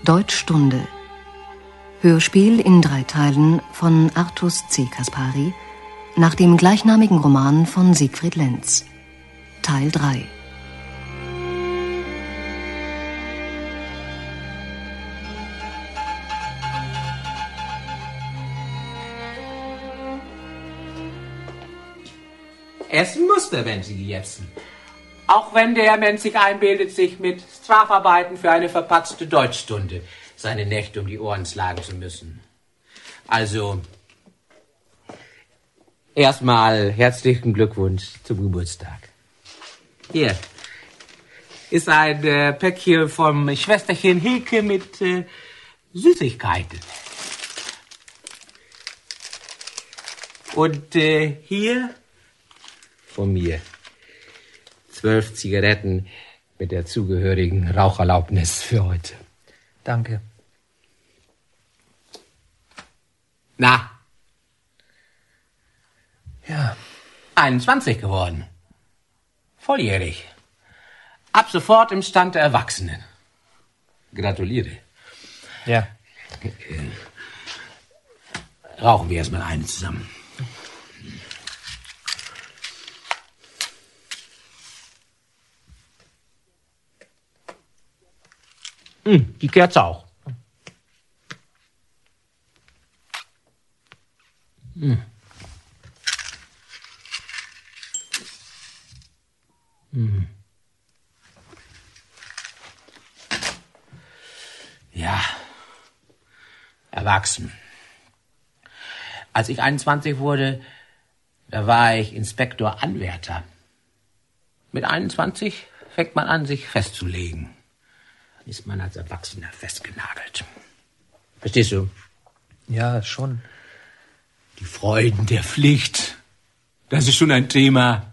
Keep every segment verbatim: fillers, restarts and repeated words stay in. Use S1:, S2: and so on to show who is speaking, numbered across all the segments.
S1: Deutschstunde. Hörspiel in drei Teilen von Artus C. Kaspari nach dem gleichnamigen Roman von Siegfried Lenz. Teil drei.
S2: Essen muss der Menzige jetzt. Auch wenn der Mensch sich einbildet, sich mit Strafarbeiten für eine verpatzte Deutschstunde seine Nächte um die Ohren schlagen zu müssen. Also, erstmal herzlichen Glückwunsch zum Geburtstag. Hier ist ein äh, Päckchen vom Schwesterchen Hilke mit äh, Süßigkeiten. Und äh, hier von mir zwölf Zigaretten mit der zugehörigen Raucherlaubnis für heute.
S3: Danke.
S2: Na?
S3: Ja.
S2: einundzwanzig geworden. Volljährig. Ab sofort im Stand der Erwachsenen. Gratuliere.
S3: Ja.
S2: Rauchen wir erstmal eine zusammen. Hm, die Kerze auch. Hm. Hm. Ja, erwachsen. Als ich einundzwanzig wurde, da war ich Inspektor Anwärter. Mit einundzwanzig fängt man an, sich festzulegen. Ist man als Erwachsener festgenagelt. Verstehst du?
S3: Ja, schon.
S2: Die Freuden der Pflicht. Das ist schon ein Thema.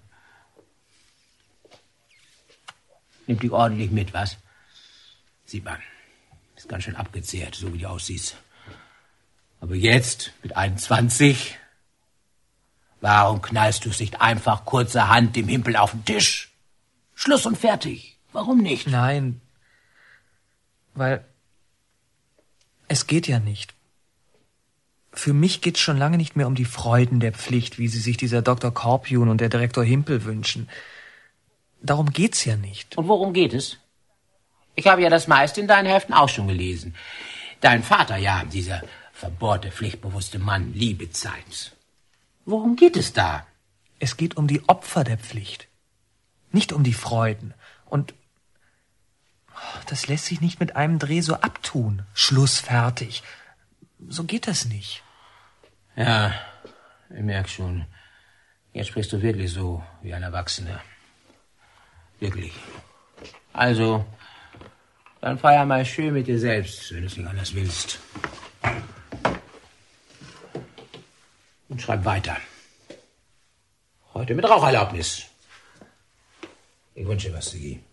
S2: Nimmt dich ordentlich mit, was? Sieht man. Ist ganz schön abgezehrt, so wie du aussiehst. Aber jetzt, mit einundzwanzig, warum knallst du es nicht einfach kurzerhand dem Himpel auf den Tisch? Schluss und fertig. Warum nicht?
S3: Nein. Weil es geht ja nicht. Für mich geht's schon lange nicht mehr um die Freuden der Pflicht, wie sie sich dieser Doktor Korpion und der Direktor Himpel wünschen. Darum geht's ja nicht.
S2: Und worum geht es? Ich habe ja das meiste in deinen Heften auch schon gelesen. Dein Vater, ja, dieser verbohrte, pflichtbewusste Mann, Liebezeins. Worum geht es da?
S3: Es geht um die Opfer der Pflicht, nicht um die Freuden. Und das lässt sich nicht mit einem Dreh so abtun. Schluss, fertig. So geht das nicht.
S2: Ja, ich merke schon. Jetzt sprichst du wirklich so wie ein Erwachsener. Wirklich. Also, dann feier mal schön mit dir selbst, wenn du es nicht anders willst. Und schreib weiter. Heute mit Raucherlaubnis. Ich wünsche dir was, Sigi.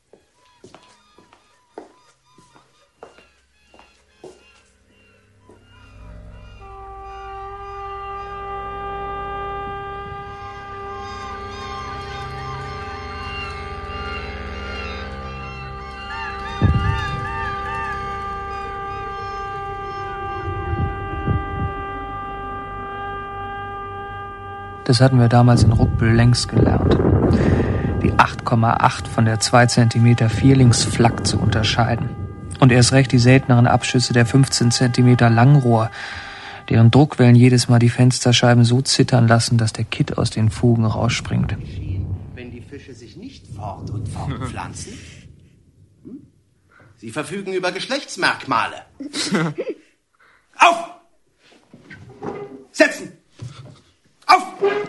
S3: Das hatten wir damals in Ruckbüll längst gelernt. Die acht Komma acht von der zwei Zentimeter Vierlingsflak zu unterscheiden. Und erst recht die selteneren Abschüsse der fünfzehn Zentimeter Langrohr, deren Druckwellen jedes Mal die Fensterscheiben so zittern lassen, dass der Kitt aus den Fugen rausspringt.
S4: Wenn die Fische sich nicht fort und fortpflanzen? Hm? Sie verfügen über Geschlechtsmerkmale. Auf! Setzen! Auf!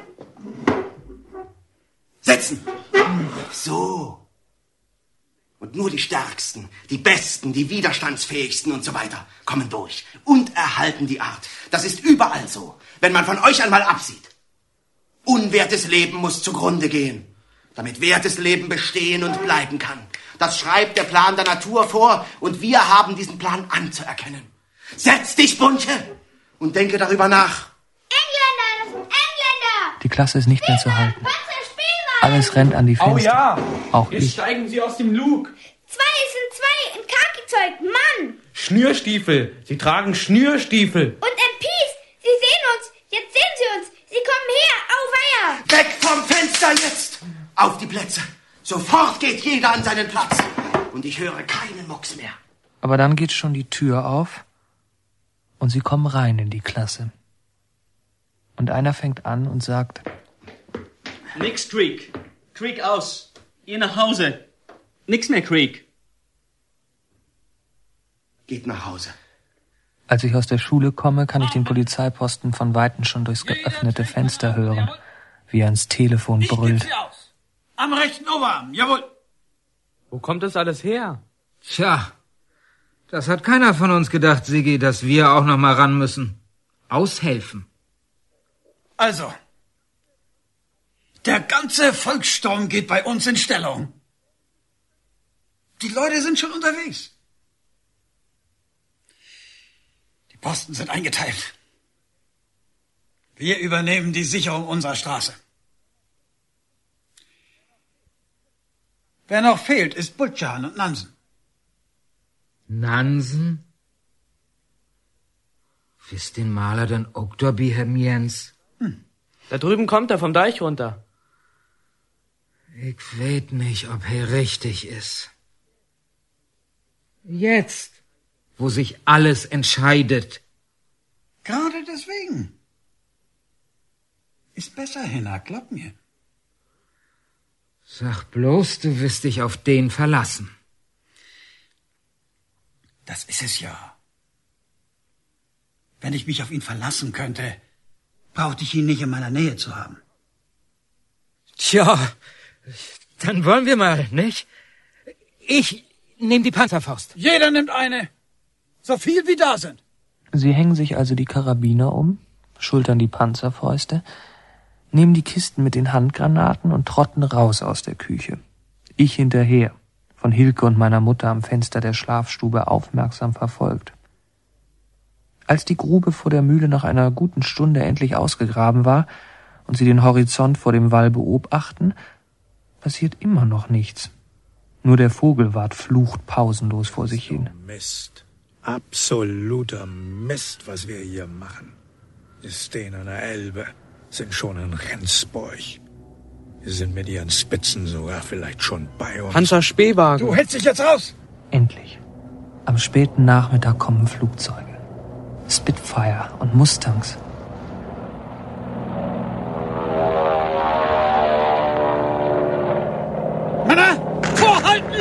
S4: Setzen! So. Und nur die Stärksten, die Besten, die Widerstandsfähigsten und so weiter kommen durch und erhalten die Art. Das ist überall so, wenn man von euch einmal absieht. Unwertes Leben muss zugrunde gehen, damit wertes Leben bestehen und bleiben kann. Das schreibt der Plan der Natur vor und wir haben diesen Plan anzuerkennen. Setz dich, Bunche, und denke darüber nach.
S5: Engländer, das sind Engländer!
S3: Die Klasse ist nicht mehr zu halten. Alles rennt an die Fenster.
S6: Oh ja,
S3: auch
S6: jetzt
S3: ich.
S6: steigen Sie aus dem Lug.
S5: Zwei, es sind zwei, in Kaki-Zeug, Mann!
S3: Schnürstiefel. Sie tragen Schnürstiefel.
S5: Und M Ps, Sie sehen uns. Jetzt sehen Sie uns. Sie kommen her. Auweia.
S4: Weg vom Fenster jetzt. Auf die Plätze. Sofort geht jeder an seinen Platz. Und ich höre keinen Mucks mehr.
S3: Aber dann geht schon die Tür auf und sie kommen rein in die Klasse. Und einer fängt an und sagt:
S6: Nix Creek. Creek aus. Ihr nach Hause. Nix mehr Creek.
S4: Geht nach Hause.
S3: Als ich aus der Schule komme, kann ich den Polizeiposten von Weitem schon durchs geöffnete Fenster hören, wie er ins Telefon brüllt.
S7: Am rechten Oberarm, jawohl.
S3: Wo kommt das alles her?
S8: Tja, das hat keiner von uns gedacht, Siggi, dass wir auch noch mal ran müssen. Aushelfen.
S7: Also, der ganze Volkssturm geht bei uns in Stellung. Die Leute sind schon unterwegs. Die Posten sind eingeteilt. Wir übernehmen die Sicherung unserer Straße. Wer noch fehlt, ist Butschan und Nansen.
S8: Nansen? Wisst den Maler denn auch dabei, Herr Jens?
S3: Hm. Da drüben kommt er vom Deich runter.
S8: Ich weet nicht, ob er richtig ist. Jetzt, wo sich alles entscheidet.
S7: Gerade deswegen. Ist besser, Henna, glaub mir.
S8: Sag bloß, du wirst dich auf den verlassen.
S7: Das ist es ja. Wenn ich mich auf ihn verlassen könnte, brauchte ich ihn nicht in meiner Nähe zu haben.
S8: Tja, dann wollen wir mal, nicht? Ich nehm die Panzerfaust.
S7: Jeder nimmt eine. So viel wie da sind.
S3: Sie hängen sich also die Karabiner um, schultern die Panzerfäuste, nehmen die Kisten mit den Handgranaten und trotten raus aus der Küche. Ich hinterher, von Hilke und meiner Mutter am Fenster der Schlafstube aufmerksam verfolgt. Als die Grube vor der Mühle nach einer guten Stunde endlich ausgegraben war und sie den Horizont vor dem Wall beobachten, passiert immer noch nichts. Nur der Vogelwart flucht pausenlos vor sich hin.
S9: Mist. Absoluter Mist, was wir hier machen. Wir stehen an der Elbe, sind schon in Rendsburg. Wir sind mit ihren Spitzen sogar vielleicht schon bei uns.
S3: Panzer Spähwagen.
S7: Du hältst dich jetzt raus!
S3: Endlich. Am späten Nachmittag kommen Flugzeuge. Spitfire und Mustangs.
S7: Männer, vorhalten!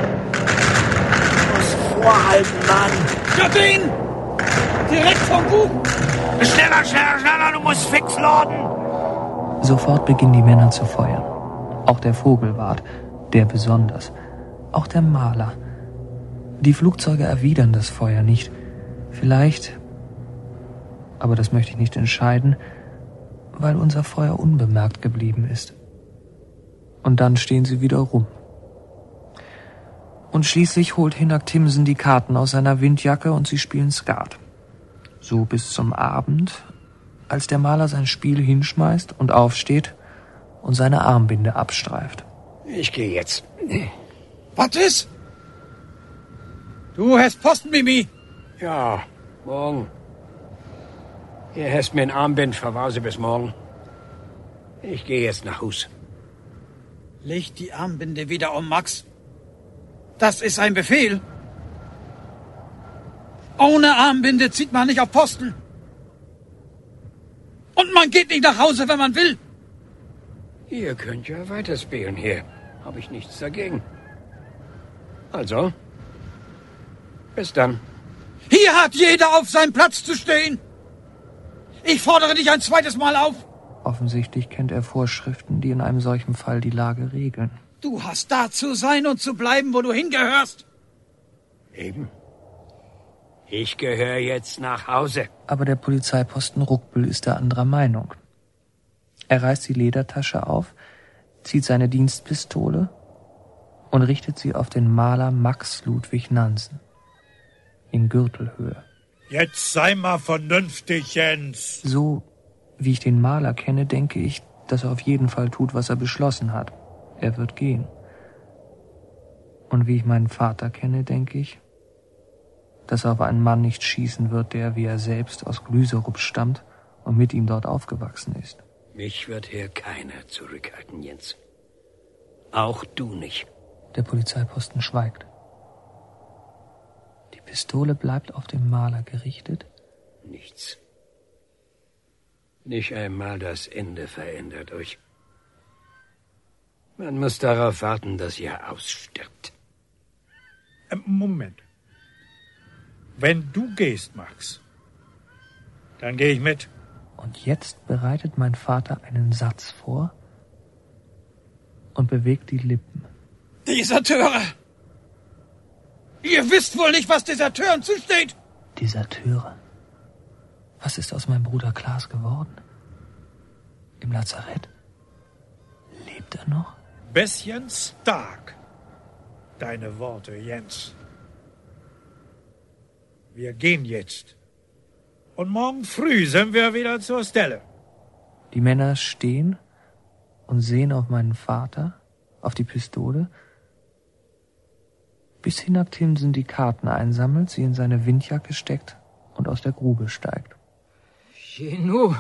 S2: Du musst vorhalten, Mann!
S7: Jardin! Direkt vom Bug!
S2: Schneller, schneller, schneller, du musst fix laden!
S3: Sofort beginnen die Männer zu feuern. Auch der Vogelwart, der besonders. Auch der Maler. Die Flugzeuge erwidern das Feuer nicht. Vielleicht, aber das möchte ich nicht entscheiden, weil unser Feuer unbemerkt geblieben ist. Und dann stehen sie wieder rum. Und schließlich holt Hinak Timsen die Karten aus seiner Windjacke und sie spielen Skat. So bis zum Abend, als der Maler sein Spiel hinschmeißt und aufsteht und seine Armbinde abstreift.
S2: Ich gehe jetzt.
S7: Was ist? Du hast Posten, Mimi.
S2: Ja, morgen. Ihr hast mir ein Armbind, verwahre bis morgen. Ich gehe jetzt nach Hus.
S7: Leg die Armbinde wieder um, Max. Das ist ein Befehl. Ohne Armbinde zieht man nicht auf Posten. Und man geht nicht nach Hause, wenn man will.
S2: Ihr könnt ja weiterspielen hier. Habe ich nichts dagegen. Also, bis dann.
S7: Hier hat jeder auf seinem Platz zu stehen. Ich fordere dich ein zweites Mal auf.
S3: Offensichtlich kennt er Vorschriften, die in einem solchen Fall die Lage regeln.
S7: Du hast da zu sein und zu bleiben, wo du hingehörst.
S2: Eben. Ich gehöre jetzt nach Hause.
S3: Aber der Polizeiposten Ruckbüll ist der anderer Meinung. Er reißt die Ledertasche auf, zieht seine Dienstpistole und richtet sie auf den Maler Max Ludwig Nansen. In Gürtelhöhe.
S9: Jetzt sei mal vernünftig, Jens.
S3: So wie ich den Maler kenne, denke ich, dass er auf jeden Fall tut, was er beschlossen hat. Er wird gehen. Und wie ich meinen Vater kenne, denke ich, dass er auf einen Mann nicht schießen wird, der, wie er selbst, aus Glüserup stammt und mit ihm dort aufgewachsen ist.
S10: Mich wird hier keiner zurückhalten, Jens. Auch du nicht.
S3: Der Polizeiposten schweigt. Die Pistole bleibt auf den Maler gerichtet.
S10: Nichts. Nicht einmal das Ende verändert euch. Man muss darauf warten, dass ihr ausstirbt.
S9: Moment. Wenn du gehst, Max, dann gehe ich mit.
S3: Und jetzt bereitet mein Vater einen Satz vor und bewegt die Lippen.
S9: Deserteure! Ihr wisst wohl nicht, was Deserteuren zusteht!
S3: Deserteure? Was ist aus meinem Bruder Klaas geworden? Im Lazarett? Lebt er noch?
S9: Bisschen stark. Deine Worte, Jens. Wir gehen jetzt. Und morgen früh sind wir wieder zur Stelle.
S3: Die Männer stehen und sehen auf meinen Vater, auf die Pistole, bis Hinabtimsen die Karten einsammelt, sie in seine Windjacke steckt und aus der Grube steigt.
S8: Genu,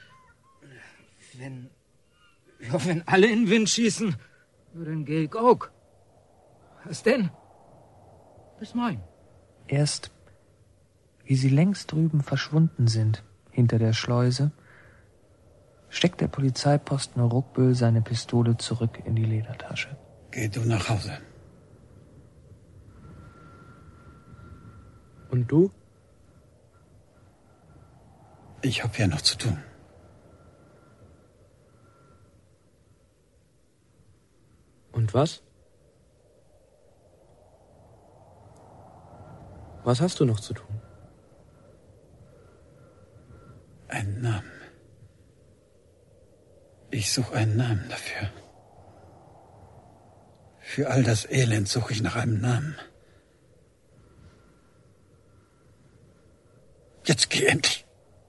S8: wenn, ja, wenn alle in den Wind schießen, dann geh ich auch. Was denn? Bis morgen.
S3: Erst, wie sie längst drüben verschwunden sind, hinter der Schleuse, steckt der Polizeiposten Ruckbüll seine Pistole zurück in die Ledertasche.
S7: Geh du nach Hause.
S6: Und du?
S7: Ich hab hier noch zu tun.
S6: Und was? Was hast du noch zu tun?
S7: Einen Namen. Ich suche einen Namen dafür. Für all das Elend suche ich nach einem Namen. Jetzt geh endlich.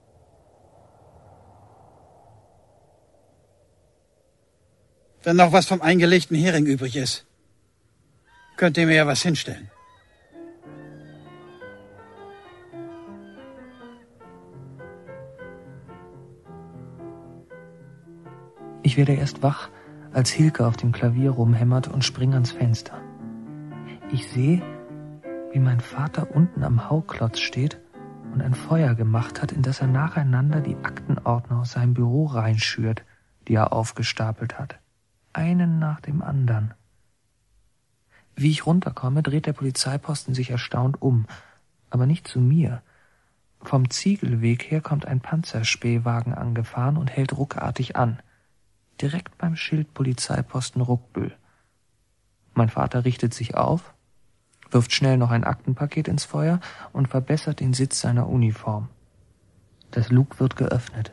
S7: Wenn noch was vom eingelegten Hering übrig ist, könnt ihr mir ja was hinstellen.
S3: Ich werde erst wach, als Hilke auf dem Klavier rumhämmert und spring ans Fenster. Ich sehe, wie mein Vater unten am Hauklotz steht und ein Feuer gemacht hat, in das er nacheinander die Aktenordner aus seinem Büro reinschürt, die er aufgestapelt hat. Einen nach dem anderen. Wie ich runterkomme, dreht der Polizeiposten sich erstaunt um, aber nicht zu mir. Vom Ziegelweg her kommt ein Panzerspähwagen angefahren und hält ruckartig an. Direkt beim Schild Polizeiposten Ruckbüll. Mein Vater richtet sich auf, wirft schnell noch ein Aktenpaket ins Feuer und verbessert den Sitz seiner Uniform. Das Lug wird geöffnet.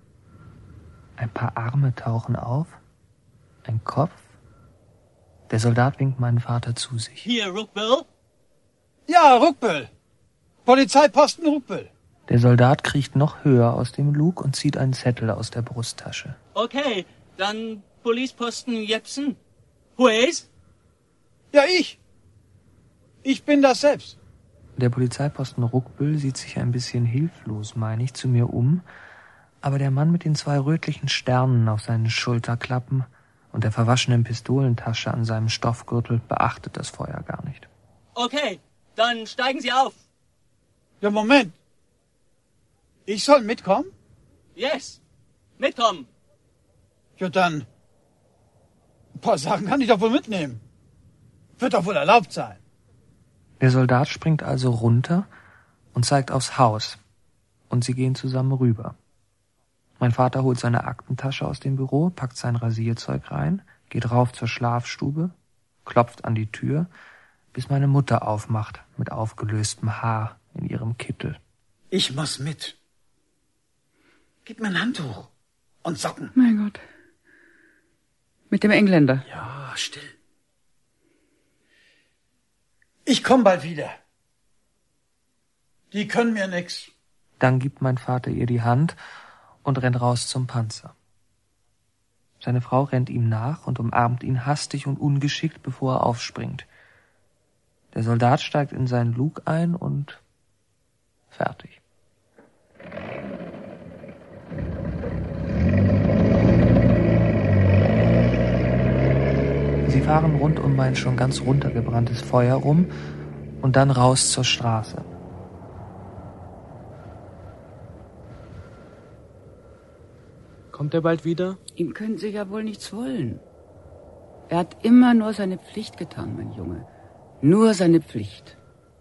S3: Ein paar Arme tauchen auf, ein Kopf. Der Soldat winkt meinen Vater zu sich.
S6: Hier, Ruckbüll?
S7: Ja, Ruckbüll. Polizeiposten Ruckbüll.
S3: Der Soldat kriecht noch höher aus dem Lug und zieht einen Zettel aus der Brusttasche.
S6: Okay, dann Polizeiposten Jepsen. Who is?
S7: Ja, ich. Ich bin das selbst.
S3: Der Polizeiposten Ruckbüll sieht sich ein bisschen hilflos, meine ich, zu mir um, aber der Mann mit den zwei rötlichen Sternen auf seinen Schulterklappen und der verwaschenen Pistolentasche an seinem Stoffgürtel beachtet das Feuer gar nicht.
S6: Okay, dann steigen Sie auf.
S7: Ja, Moment. Ich soll mitkommen?
S6: Yes, mitkommen.
S7: Ja, dann. Ein paar Sachen kann ich doch wohl mitnehmen. Wird doch wohl erlaubt sein.
S3: Der Soldat springt also runter und zeigt aufs Haus, und sie gehen zusammen rüber. Mein Vater holt seine Aktentasche aus dem Büro, packt sein Rasierzeug rein, geht rauf zur Schlafstube, klopft an die Tür, bis meine Mutter aufmacht mit aufgelöstem Haar in ihrem Kittel.
S7: Ich muss mit. Gib mir ein Handtuch und Socken.
S11: Mein Gott. Mit dem Engländer.
S7: Ja, still. Ich komm bald wieder. Die können mir nix.
S3: Dann gibt mein Vater ihr die Hand und rennt raus zum Panzer. Seine Frau rennt ihm nach und umarmt ihn hastig und ungeschickt, bevor er aufspringt. Der Soldat steigt in seinen Lug ein und Fertig. Sie fahren rund um mein schon ganz runtergebranntes Feuer rum und dann raus zur Straße.
S12: Kommt er bald wieder?
S11: Ihm können Sie ja wohl nichts wollen. Er hat immer nur seine Pflicht getan, mein Junge. Nur seine Pflicht.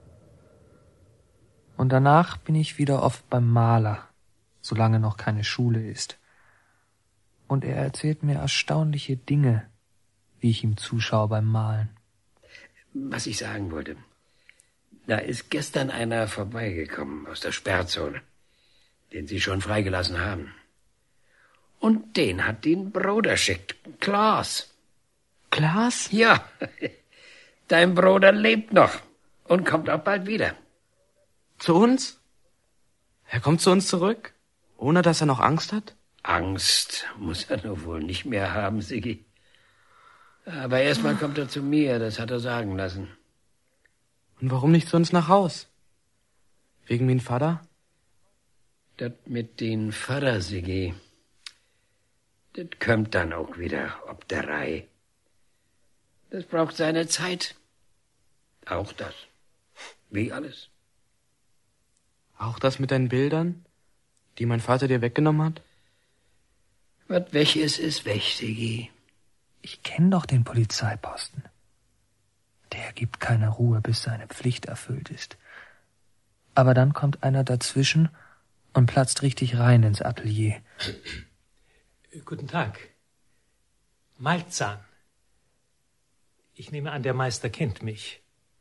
S3: Und danach bin ich wieder oft beim Maler, solange noch keine Schule ist. Und er erzählt mir erstaunliche Dinge, wie ich ihm zuschaue beim Malen.
S10: Was ich sagen wollte. Da ist gestern einer vorbeigekommen aus der Sperrzone, den Sie schon freigelassen haben. Und den hat den Bruder schickt. Klaas.
S12: Klaas?
S10: Ja. Dein Bruder lebt noch und kommt auch bald wieder.
S12: Zu uns? Er kommt zu uns zurück? Ohne dass er noch Angst hat?
S10: Angst muss er nur wohl nicht mehr haben, Siggi. Aber erstmal kommt er zu mir, das hat er sagen lassen.
S12: Und warum nicht zu uns nach Haus? Wegen min Vater?
S10: Das mit den Vater, Siggi, das kommt dann auch wieder ob der Reihe. Das braucht seine Zeit. Auch das. Wie alles.
S12: Auch das mit deinen Bildern, die mein Vater dir weggenommen hat?
S10: Was weg ist, ist weg, Siggi.
S3: Ich kenne doch den Polizeiposten. Der gibt keine Ruhe, bis seine Pflicht erfüllt ist. Aber dann kommt einer dazwischen und platzt richtig rein ins Atelier.
S13: Guten Tag. Malzahn. Ich nehme an, der Meister kennt mich.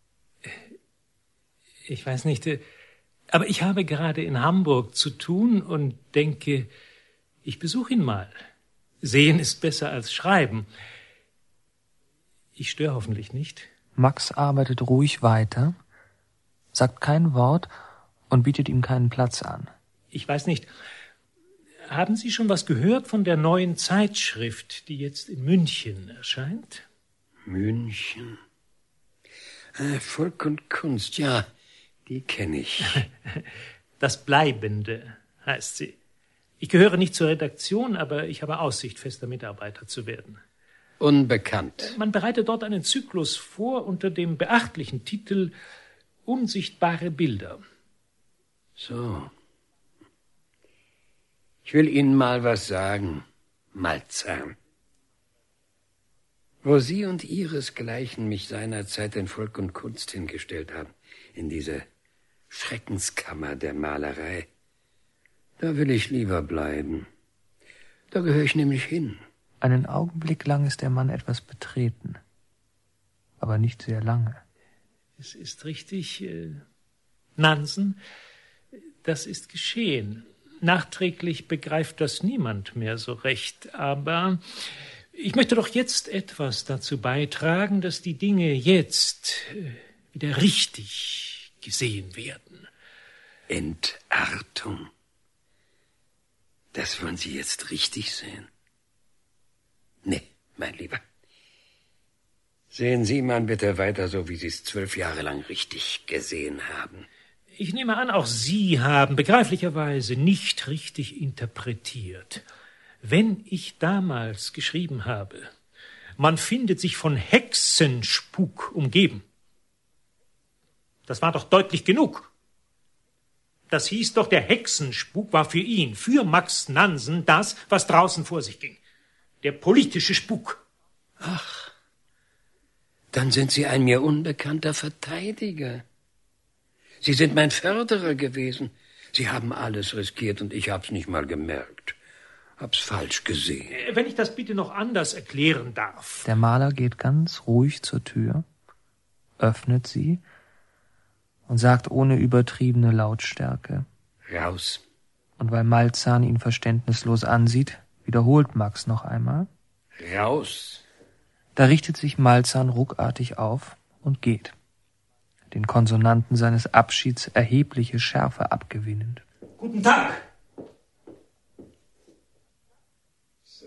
S13: Ich weiß nicht, aber ich habe gerade in Hamburg zu tun und denke, ich besuche ihn mal. Sehen ist besser als schreiben. Ich störe hoffentlich nicht.
S3: Max arbeitet ruhig weiter, sagt kein Wort und bietet ihm keinen Platz an.
S13: Ich weiß nicht, haben Sie schon was gehört von der neuen Zeitschrift, die jetzt in München erscheint?
S10: München? Äh, Volk und Kunst, ja, die kenne ich.
S13: Das Bleibende heißt sie. Ich gehöre nicht zur Redaktion, aber ich habe Aussicht, fester Mitarbeiter zu werden.
S10: Unbekannt.
S13: Man bereitet dort einen Zyklus vor unter dem beachtlichen Titel Unsichtbare Bilder.
S10: So. Ich will Ihnen mal was sagen, Malzahn. Wo Sie und Ihresgleichen mich seinerzeit in Volk und Kunst hingestellt haben, in diese Schreckenskammer der Malerei, da will ich lieber bleiben. Da gehöre ich nämlich hin.
S3: Einen Augenblick lang ist der Mann etwas betreten, aber nicht sehr lange.
S13: Es ist richtig, äh, Nansen, das ist geschehen. Nachträglich begreift das niemand mehr so recht, aber ich möchte doch jetzt etwas dazu beitragen, dass die Dinge jetzt äh, wieder richtig gesehen werden.
S10: Entartung. Das wollen Sie jetzt richtig sehen? Nee, mein Lieber. Sehen Sie mal bitte weiter so, wie Sie es zwölf Jahre lang richtig gesehen haben.
S13: Ich nehme an, auch Sie haben begreiflicherweise nicht richtig interpretiert. Wenn ich damals geschrieben habe, man findet sich von Hexenspuk umgeben, das war doch deutlich genug. Das hieß doch, der Hexenspuk war für ihn, für Max Nansen, das, was draußen vor sich ging. Der politische Spuk.
S10: Ach, dann sind Sie ein mir unbekannter Verteidiger. Sie sind mein Förderer gewesen. Sie haben alles riskiert und ich hab's nicht mal gemerkt. Hab's falsch gesehen.
S13: Wenn ich das bitte noch anders erklären darf.
S3: Der Maler geht ganz ruhig zur Tür, öffnet sie und sagt ohne übertriebene Lautstärke:
S10: Raus.
S3: Und weil Malzahn ihn verständnislos ansieht, wiederholt Max noch einmal:
S10: Raus.
S3: Da richtet sich Malzahn ruckartig auf und geht, den Konsonanten seines Abschieds erhebliche Schärfe abgewinnend.
S13: Guten Tag.
S10: So.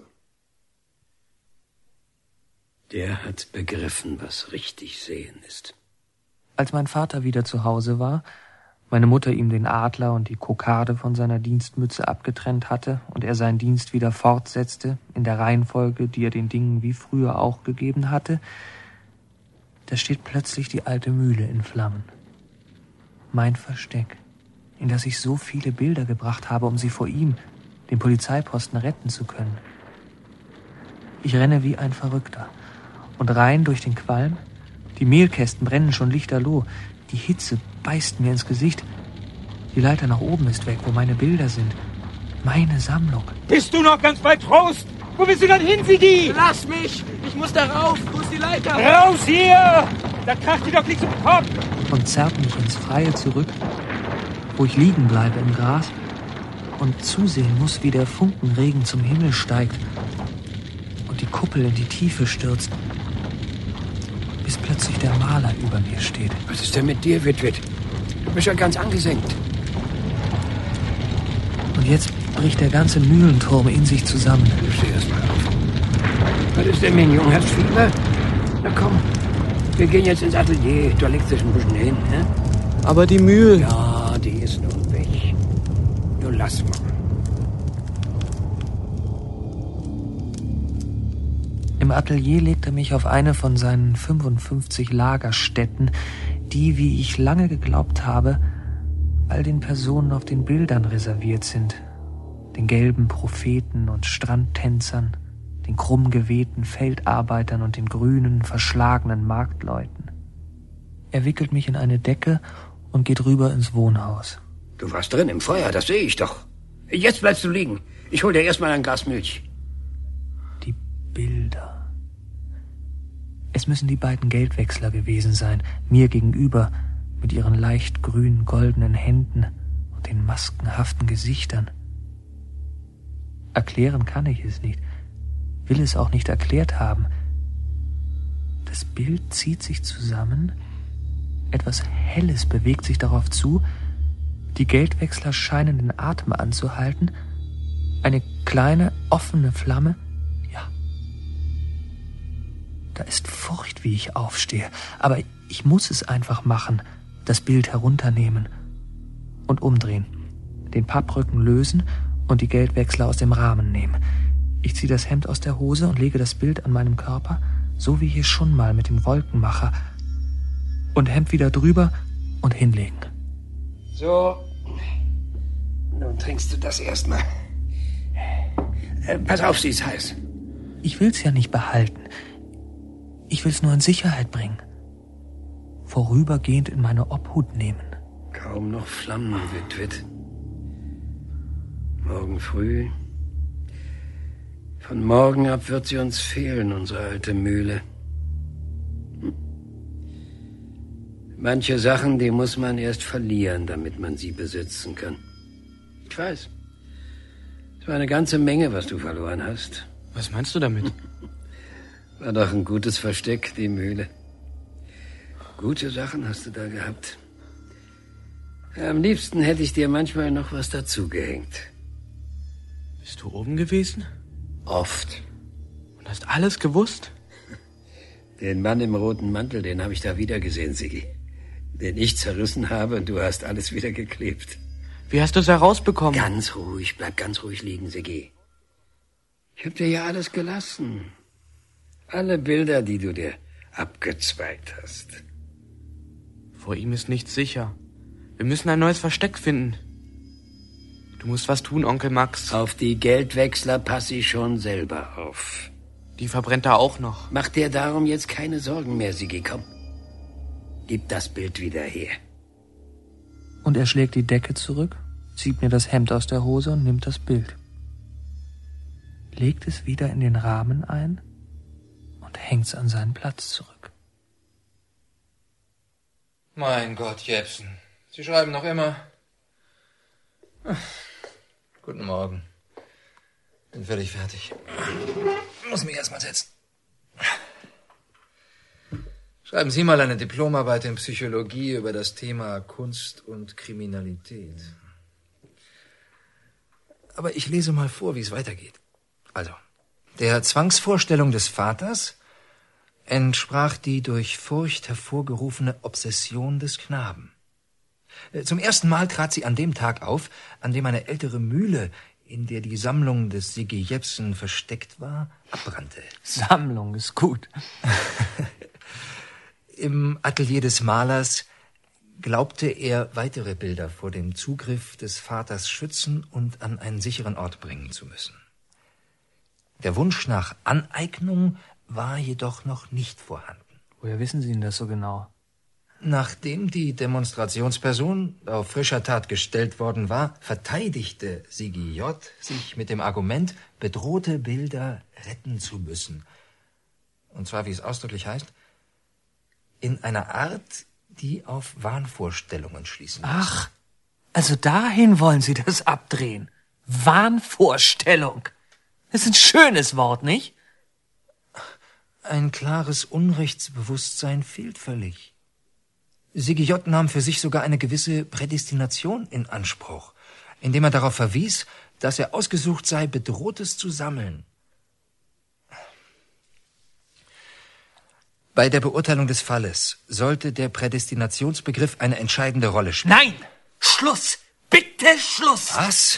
S10: Der hat begriffen, was richtig sehen ist.
S3: Als mein Vater wieder zu Hause war, meine Mutter ihm den Adler und die Kokarde von seiner Dienstmütze abgetrennt hatte und er seinen Dienst wieder fortsetzte, in der Reihenfolge, die er den Dingen wie früher auch gegeben hatte, da steht plötzlich die alte Mühle in Flammen. Mein Versteck, in das ich so viele Bilder gebracht habe, um sie vor ihm, dem Polizeiposten, retten zu können. Ich renne wie ein Verrückter und rein durch den Qualm. Die Mehlkästen brennen schon lichterloh. Die Hitze beißt mir ins Gesicht. Die Leiter nach oben ist weg, wo meine Bilder sind. Meine Sammlung.
S8: Bist du noch ganz bei Trost? Wo willst du dann hin, Sigi?
S12: Lass mich! Ich muss da rauf! Wo ist die Leiter?
S8: Raus hier! Da kracht dir doch nichts im Kopf!
S3: Und zerrt mich ins Freie zurück, wo ich liegen bleibe im Gras und zusehen muss, wie der Funkenregen zum Himmel steigt und die Kuppel in die Tiefe stürzt, bis plötzlich der Maler über mir steht.
S10: Was ist denn mit dir, Witwit? Du bist ja ganz angesenkt.
S3: Und jetzt bricht der ganze Mühlenturm in sich zusammen.
S10: Steh erst mal auf. Was ist denn, mein Junge? Hast du Fieber? Na komm, wir gehen jetzt ins Atelier. Du legst dich ein bisschen hin, ne?
S12: Aber die Mühle...
S10: Ja, die ist nun weg. Nun lass mal.
S3: Im Atelier legt er mich auf eine von seinen fünfundfünfzig Lagerstätten, die, wie ich lange geglaubt habe, all den Personen auf den Bildern reserviert sind. Den gelben Propheten und Strandtänzern, den krumm gewehten Feldarbeitern und den grünen, verschlagenen Marktleuten. Er wickelt mich in eine Decke und geht rüber ins Wohnhaus.
S10: Du warst drin im Feuer, das sehe ich doch. Jetzt bleibst du liegen. Ich hol dir erstmal ein Glas Milch.
S3: Die Bilder. Es müssen die beiden Geldwechsler gewesen sein, mir gegenüber, mit ihren leicht grün goldenen Händen und den maskenhaften Gesichtern. Erklären kann ich es nicht, will es auch nicht erklärt haben. Das Bild zieht sich zusammen, etwas Helles bewegt sich darauf zu, die Geldwechsler scheinen den Atem anzuhalten, eine kleine, offene Flamme. Ja, da ist Furcht, wie ich aufstehe, aber ich muss es einfach machen, das Bild herunternehmen und umdrehen, den Papprücken lösen und die Geldwechsler aus dem Rahmen nehmen. Ich ziehe das Hemd aus der Hose und lege das Bild an meinem Körper, so wie hier schon mal mit dem Wolkenmacher, und Hemd wieder drüber und hinlegen.
S10: So, nun trinkst du das erstmal. Äh, pass auf, sie ist heiß.
S3: Ich will's ja nicht behalten. Ich will's nur in Sicherheit bringen. Vorübergehend in meine Obhut nehmen.
S10: Kaum noch Flammen, Witwit. Morgen früh. Von morgen ab wird sie uns fehlen, unsere alte Mühle. Hm. Manche Sachen, die muss man erst verlieren, damit man sie besitzen kann. Ich weiß. Es war eine ganze Menge, was du verloren hast.
S12: Was meinst du damit?
S10: War doch ein gutes Versteck, die Mühle. Gute Sachen hast du da gehabt. Am liebsten hätte ich dir manchmal noch was dazugehängt.
S12: Bist du oben gewesen?
S10: Oft.
S12: Und hast alles gewusst?
S10: Den Mann im roten Mantel, den habe ich da wieder gesehen, Sigi. Den ich zerrissen habe und du hast alles wieder geklebt.
S12: Wie hast du es herausbekommen?
S10: Ganz ruhig, bleib ganz ruhig liegen, Sigi. Ich habe dir ja alles gelassen. Alle Bilder, die du dir abgezweigt hast.
S12: Vor ihm ist nichts sicher. Wir müssen ein neues Versteck finden. Du musst was tun, Onkel Max.
S10: Auf die Geldwechsler passe ich schon selber auf.
S12: Die verbrennt er auch noch.
S10: Mach dir darum jetzt keine Sorgen mehr, Sigi. Komm, gib das Bild wieder her.
S3: Und er schlägt die Decke zurück, zieht mir das Hemd aus der Hose und nimmt das Bild. Legt es wieder in den Rahmen ein und hängt's an seinen Platz zurück.
S14: Mein Gott, Jepsen. Sie schreiben noch immer. Ach, guten Morgen. Bin völlig fertig. Muss mich erstmal setzen. Schreiben Sie mal eine Diplomarbeit in Psychologie über das Thema Kunst und Kriminalität. Aber ich lese mal vor, wie es weitergeht. Also, der Zwangsvorstellung des Vaters entsprach die durch Furcht hervorgerufene Obsession des Knaben.
S15: Zum ersten Mal trat sie an dem Tag auf, an dem eine ältere Mühle, in der die Sammlung des Siggi Jepsen versteckt war, abbrannte.
S3: Sammlung ist gut.
S15: Im Atelier des Malers glaubte er, weitere Bilder vor dem Zugriff des Vaters schützen und an einen sicheren Ort bringen zu müssen. Der Wunsch nach Aneignung war jedoch noch nicht vorhanden.
S3: Woher wissen Sie denn das so genau?
S15: Nachdem die Demonstrationsperson auf frischer Tat gestellt worden war, verteidigte Siggi J. sich mit dem Argument, bedrohte Bilder retten zu müssen. Und zwar, wie es ausdrücklich heißt, in einer Art, die auf Wahnvorstellungen schließen muss.
S3: Ach, also dahin wollen Sie das abdrehen. Wahnvorstellung. Das ist ein schönes Wort, nicht?
S15: Ein klares Unrechtsbewusstsein fehlt völlig. Siggi J. nahm für sich sogar eine gewisse Prädestination in Anspruch, indem er darauf verwies, dass er ausgesucht sei, Bedrohtes zu sammeln. Bei der Beurteilung des Falles sollte der Prädestinationsbegriff eine entscheidende Rolle spielen.
S3: Nein! Schluss! Bitte Schluss!
S15: Was?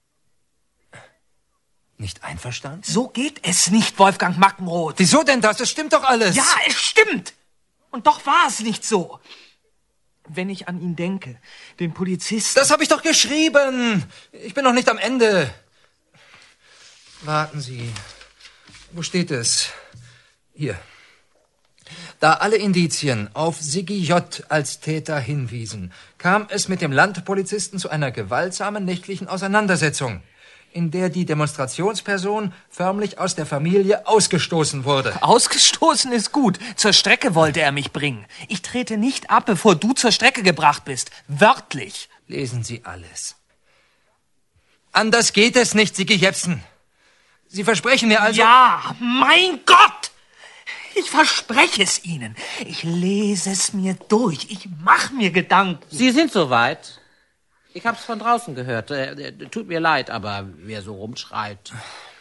S15: Nicht einverstanden?
S3: So geht es nicht, Wolfgang Mackenroth.
S15: Wieso denn das? Es stimmt doch alles.
S3: Ja, es stimmt. Und doch war es nicht so. Wenn ich an ihn denke, den Polizisten...
S15: Das habe ich doch geschrieben. Ich bin noch nicht am Ende. Warten Sie. Wo steht es? Hier. Da alle Indizien auf Siggi J. als Täter hinwiesen, kam es mit dem Landpolizisten zu einer gewaltsamen nächtlichen Auseinandersetzung, in der die Demonstrationsperson förmlich aus der Familie ausgestoßen wurde.
S3: Ausgestoßen ist gut. Zur Strecke wollte er mich bringen. Ich trete nicht ab, bevor du zur Strecke gebracht bist. Wörtlich.
S15: Lesen Sie alles. Anders geht es nicht, Siggi Jepsen. Sie versprechen mir also...
S3: Ja, mein Gott! Ich verspreche es Ihnen. Ich lese es mir durch. Ich mache mir Gedanken.
S2: Sie sind soweit. Ich hab's von draußen gehört. Äh, tut mir leid, aber wer so rumschreit...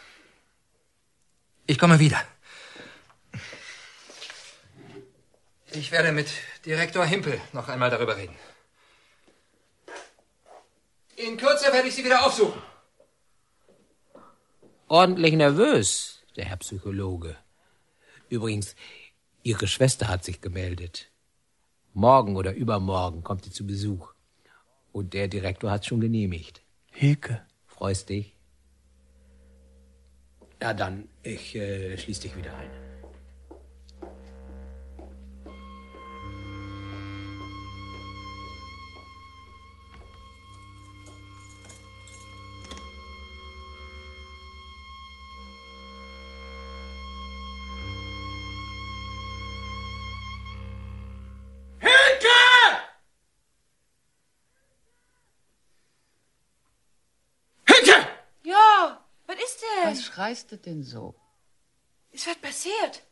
S15: Ich komme wieder. Ich werde mit Direktor Himpel noch einmal darüber reden. In Kürze werde ich Sie wieder aufsuchen.
S2: Ordentlich nervös, der Herr Psychologe. Übrigens, Ihre Schwester hat sich gemeldet. Morgen oder übermorgen kommt sie zu Besuch. Und der Direktor hat's schon genehmigt.
S3: Hilke.
S2: Freust dich? Ja, dann, ich äh, schließ dich wieder ein.
S11: Was schreist du denn so?
S5: Ist was passiert?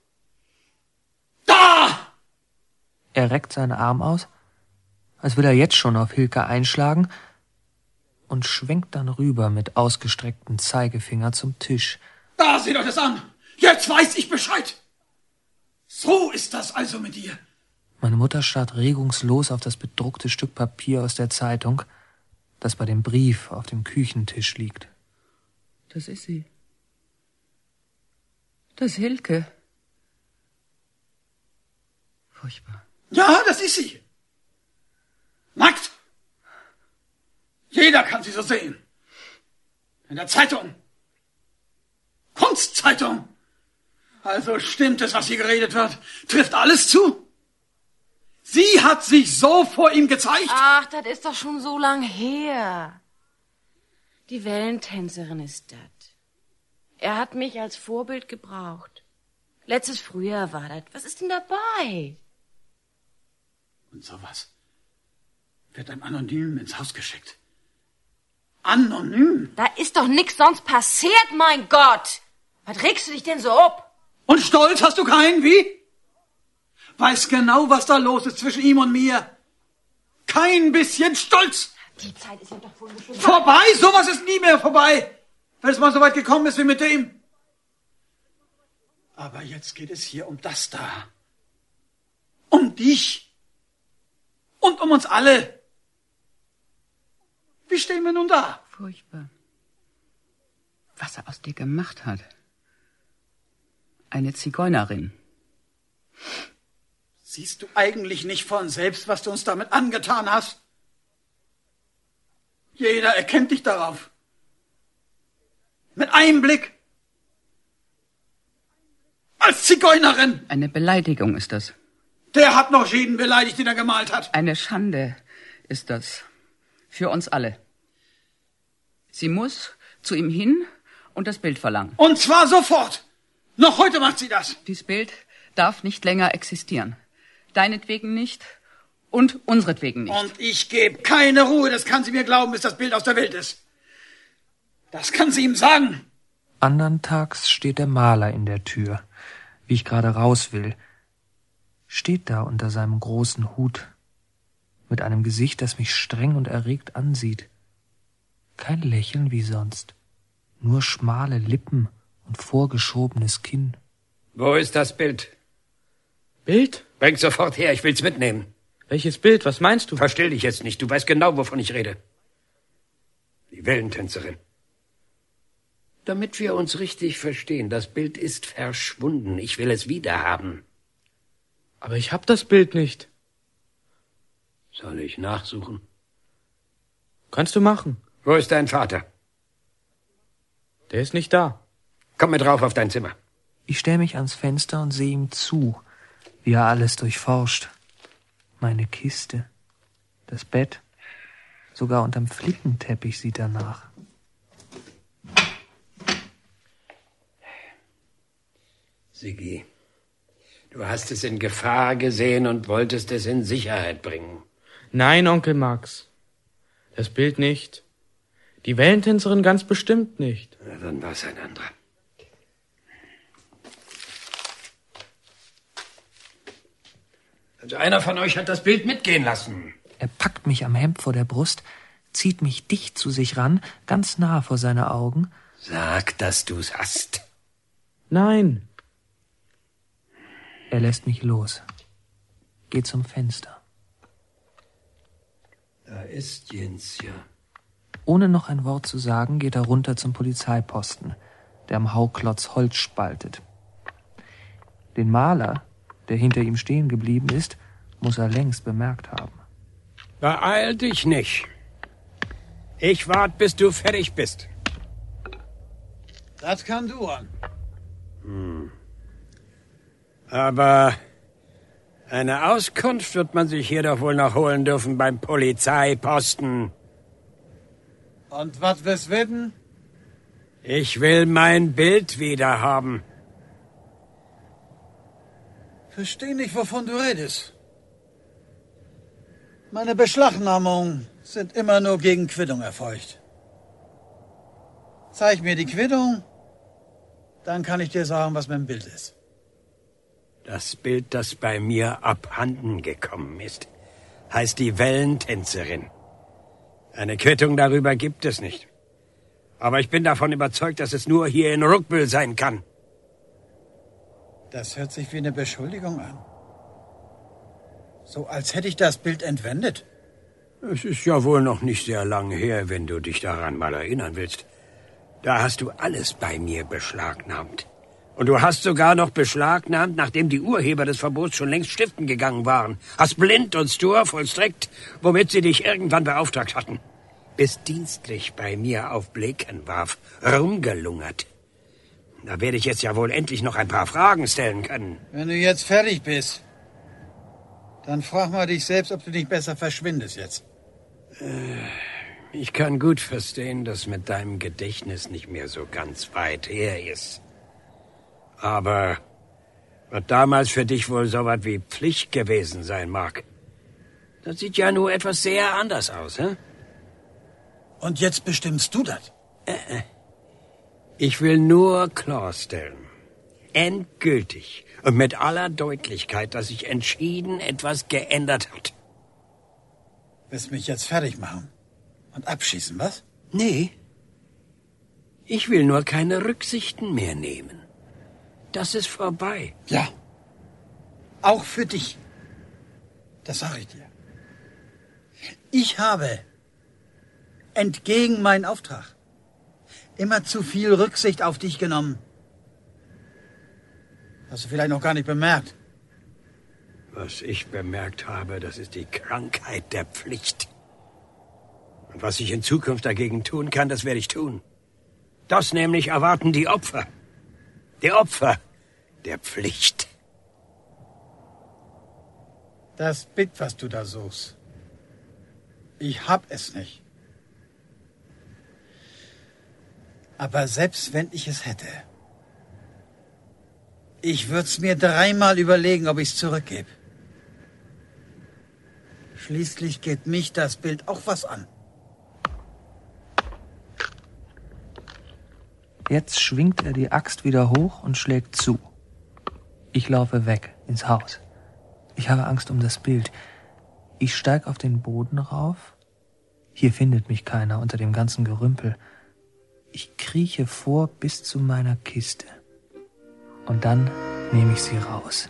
S3: Da! Er reckt seinen Arm aus, als will er jetzt schon auf Hilke einschlagen, und schwenkt dann rüber mit ausgestrecktem Zeigefinger zum Tisch.
S7: Da, seht euch das an! Jetzt weiß ich Bescheid! So ist das also mit dir.
S3: Meine Mutter starrt regungslos auf das bedruckte Stück Papier aus der Zeitung, das bei dem Brief auf dem Küchentisch liegt.
S11: Das ist sie. Das ist Hilke. Furchtbar.
S7: Ja, das ist sie. Nackt. Jeder kann sie so sehen. In der Zeitung. Kunstzeitung. Also stimmt es, was hier geredet wird. Trifft alles zu. Sie hat sich so vor ihm gezeigt.
S16: Ach, das ist doch schon so lang her. Die Wellentänzerin ist das. Er hat mich als Vorbild gebraucht. Letztes Frühjahr war das. Was ist denn dabei?
S7: Und sowas wird einem anonym ins Haus geschickt. Anonym?
S16: Da ist doch nix sonst passiert, mein Gott. Was regst du dich denn so ab?
S7: Und Stolz hast du keinen, wie? Weiß genau, was da los ist zwischen ihm und mir. Kein bisschen Stolz.
S16: Die Zeit ist ja doch wohl schon
S7: vorbei. Sowas ist nie mehr vorbei. Wenn es mal so weit gekommen ist wie mit dem. Aber jetzt geht es hier um das da. Um dich. Und um uns alle. Wie stehen wir nun da?
S11: Furchtbar. Was er aus dir gemacht hat. Eine Zigeunerin.
S7: Siehst du eigentlich nicht von selbst, was du uns damit angetan hast? Jeder erkennt dich darauf. Mit einem Blick. Als Zigeunerin.
S11: Eine Beleidigung ist das.
S7: Der hat noch jeden beleidigt, den er gemalt hat.
S11: Eine Schande ist das. Für uns alle. Sie muss zu ihm hin und das Bild verlangen.
S7: Und zwar sofort. Noch heute macht sie das.
S11: Dieses Bild darf nicht länger existieren. Deinetwegen nicht und unseretwegen nicht.
S7: Und ich gebe keine Ruhe, das kann sie mir glauben, bis das Bild aus der Welt ist. Das kann sie ihm sagen.
S3: Andern Tags steht der Maler in der Tür, wie ich gerade raus will. Steht da unter seinem großen Hut, mit einem Gesicht, das mich streng und erregt ansieht. Kein Lächeln wie sonst, nur schmale Lippen und vorgeschobenes Kinn.
S10: Wo ist das Bild?
S12: Bild?
S10: Bring sofort her, ich will's mitnehmen.
S12: Welches Bild? Was meinst du?
S10: Verstell dich jetzt nicht, du weißt genau, wovon ich rede. Die Wellentänzerin. Damit wir uns richtig verstehen, das Bild ist verschwunden. Ich will es wiederhaben.
S12: Aber ich hab das Bild nicht.
S10: Soll ich nachsuchen?
S12: Kannst du machen.
S10: Wo ist dein Vater?
S12: Der ist nicht da.
S10: Komm mit rauf auf dein Zimmer.
S3: Ich stell mich ans Fenster und sehe ihm zu, wie er alles durchforscht. Meine Kiste, das Bett, sogar unterm Flickenteppich sieht er nach.
S10: Sigi, du hast es in Gefahr gesehen und wolltest es in Sicherheit bringen.
S12: Nein, Onkel Max. Das Bild nicht. Die Wellentänzerin ganz bestimmt nicht.
S10: Na, dann war's ein anderer. Also einer von euch hat das Bild mitgehen lassen.
S3: Er packt mich am Hemd vor der Brust, zieht mich dicht zu sich ran, ganz nah vor seine Augen.
S10: Sag, dass du's hast.
S12: Nein.
S3: Er lässt mich los, geht zum Fenster.
S10: Da ist Jens, ja.
S3: Ohne noch ein Wort zu sagen, geht er runter zum Polizeiposten, der am Hauklotz Holz spaltet. Den Maler, der hinter ihm stehen geblieben ist, muss er längst bemerkt haben.
S10: Beeil dich nicht. Ich wart, bis du fertig bist.
S7: Das kann dauern.
S10: Hm. Aber eine Auskunft wird man sich hier doch wohl noch holen dürfen beim Polizeiposten.
S7: Und was willst du wissen?
S10: Ich will mein Bild wieder haben.
S7: Versteh nicht, wovon du redest. Meine Beschlagnahmungen sind immer nur gegen Quittung erfolgt. Zeig mir die Quittung, dann kann ich dir sagen, was mein Bild ist.
S10: Das Bild, das bei mir abhanden gekommen ist, heißt die Wellentänzerin. Eine Quittung darüber gibt es nicht. Aber ich bin davon überzeugt, dass es nur hier in Ruckbüll sein kann.
S7: Das hört sich wie eine Beschuldigung an. So als hätte ich das Bild entwendet.
S10: Es ist ja wohl noch nicht sehr lange her, wenn du dich daran mal erinnern willst. Da hast du alles bei mir beschlagnahmt. Und du hast sogar noch beschlagnahmt, nachdem die Urheber des Verbots schon längst stiften gegangen waren. Hast blind und stur vollstreckt, womit sie dich irgendwann beauftragt hatten. Bist dienstlich bei mir auf Blekenwarf rumgelungert. Da werde ich jetzt ja wohl endlich noch ein paar Fragen stellen können.
S7: Wenn du jetzt fertig bist, dann frag mal dich selbst, ob du nicht besser verschwindest jetzt.
S10: Ich kann gut verstehen, dass mit deinem Gedächtnis nicht mehr so ganz weit her ist. Aber was damals für dich wohl so was wie Pflicht gewesen sein mag, das sieht ja nur etwas sehr anders aus, hä?
S7: Und jetzt bestimmst du das?
S10: Äh, äh. Ich will nur klarstellen, endgültig und mit aller Deutlichkeit, dass sich entschieden etwas geändert hat.
S7: Willst mich jetzt fertig machen und abschießen, was?
S10: Nee. Ich will nur keine Rücksichten mehr nehmen. Das ist vorbei.
S7: Ja. Auch für dich. Das sage ich dir. Ich habe Entgegen meinen Auftrag. Immer zu viel Rücksicht auf dich genommen. Hast du vielleicht noch gar nicht bemerkt.
S17: Was ich bemerkt habe, das ist die Krankheit der Pflicht. Und was ich in Zukunft dagegen tun kann, das werde ich tun. Das nämlich erwarten die Opfer. Die Opfer der Pflicht.
S7: Das Bild, was du da suchst. Ich hab es nicht. Aber selbst wenn ich es hätte, ich würde es mir dreimal überlegen, ob ich es zurückgebe. Schließlich geht mich das Bild auch was an.
S3: Jetzt schwingt er die Axt wieder hoch und schlägt zu. Ich laufe weg, ins Haus. Ich habe Angst um das Bild. Ich steig auf den Boden rauf. Hier findet mich keiner unter dem ganzen Gerümpel. Ich krieche vor bis zu meiner Kiste. Und dann nehme ich sie raus.